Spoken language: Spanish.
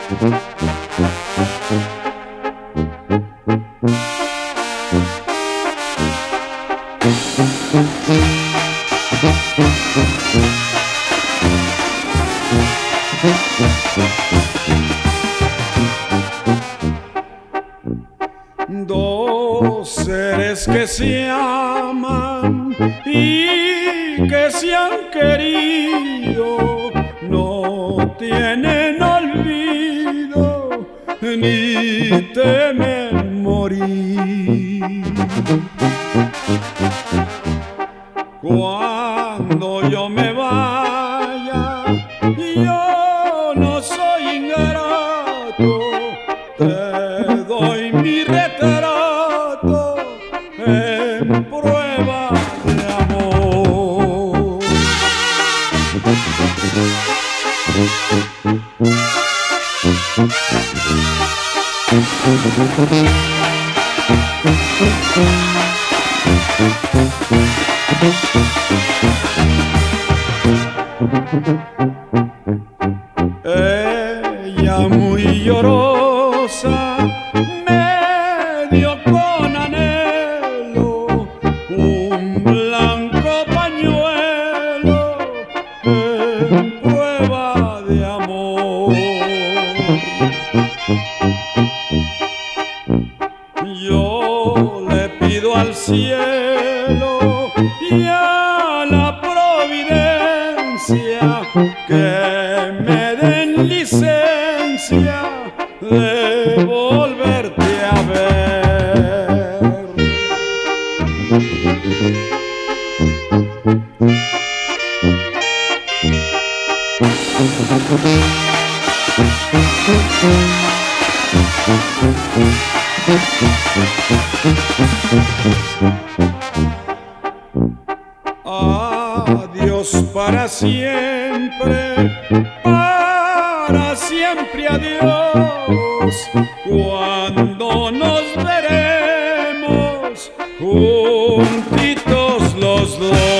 Dos seres que se aman y que se han querido no tienen olvido ni temen morir. Cuando yo me vaya, yo no soy ingrato, te doy mi retrato en prueba de amor. Ella muy llorosa me dio con anhelo un blanco pañuelo en prueba de amor. Yo le pido al cielo y a la providencia que me den licencia de volverte a ver. Adiós para siempre adiós. Cuando nos veremos juntitos los dos.